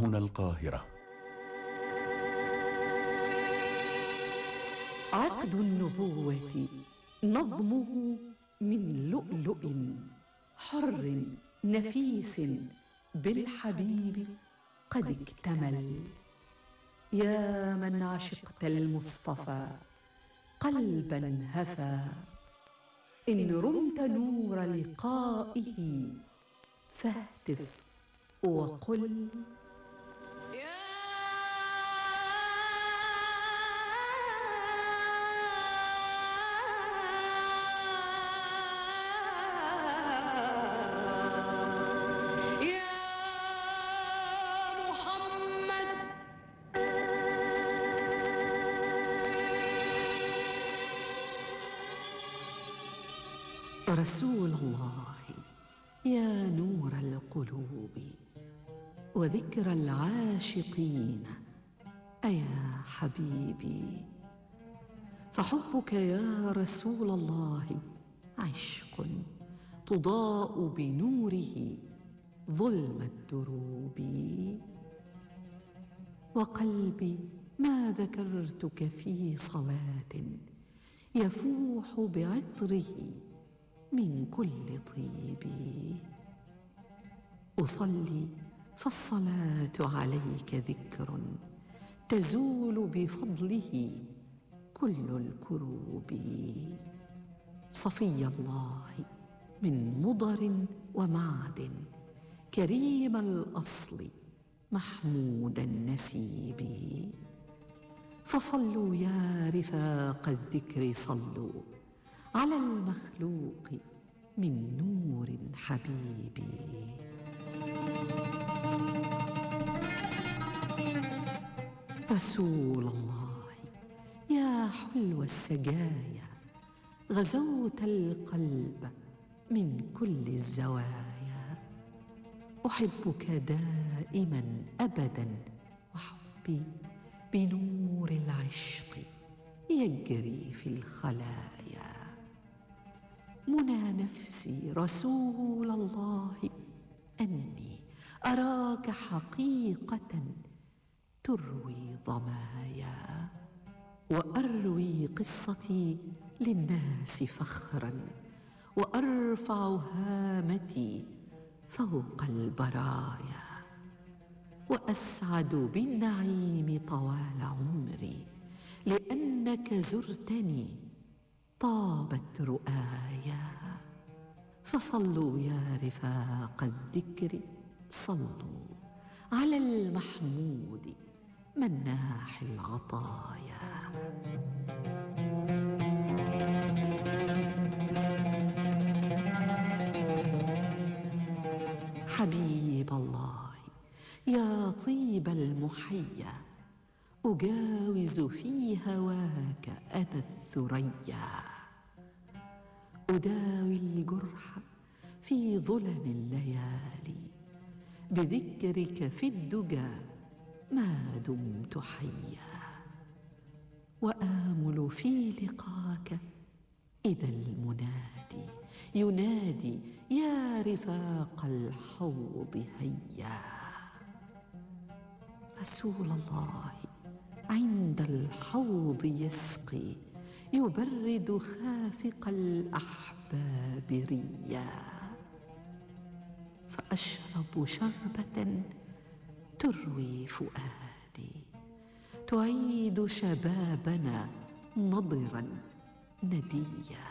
هنا القاهرة. عقد النبوة نظمه من لؤلؤ حر نفيس بالحبيب قد اكتمل. يا من عشقت المصطفى قلبا هفى، إن رمت نور لقائه فاهتف وقل رسول الله، يا نور القلوب وذكر العاشقين، أيا حبيبي. فحبك يا رسول الله عشق تضاء بنوره ظلم الدروب. وقلبي ما ذكرتك في صلاة يفوح بعطره من كل طيب. أصلي فالصلاة عليك ذكر تزول بفضله كل الكروب. صفي الله من مضر ومعدن، كريم الأصل محمود النسيب. فصلوا يا رفاق الذكر صلوا على المخلوق من نور حبيبي. رسول الله، يا حلو السجايا غزوت القلب من كل الزوايا. أحبك دائما أبدا، وحبي بنور العشق يجري في الخلايا. منى نفسي رسول الله أني أراك حقيقة تروي ضمايا، وأروي قصتي للناس فخرا، وأرفع هامتي فوق البرايا، وأسعد بالنعيم طوال عمري لأنك زرتني طابت رؤايا. فصلوا يا رفاق الذكر صلوا على المحمود مناح العطايا. حبيب الله، يا طيب المحيا أجاوز في هواك أنا الثريا. أداوي الجرح في ظلم الليالي بذكرك في الدجى ما دمت حيا. وآمل في لقاك إذا المنادي ينادي يا رفاق الحوض هيا. رسول الله عند الحوض يسقي يبرد خافق الأحباب ريا. فأشرب شربة تروي فؤادي تعيد شبابنا نضرا نديا.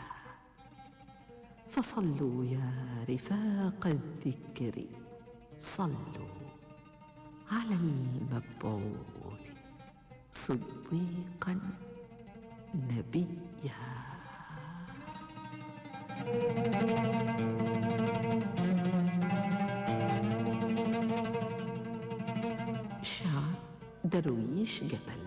فصلوا يا رفاق الذكر صلوا على المبعوث صديقا نبيا. شعر درويش جبل.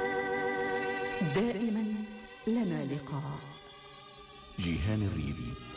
دائما لنا لقاء. جيهان الريبي.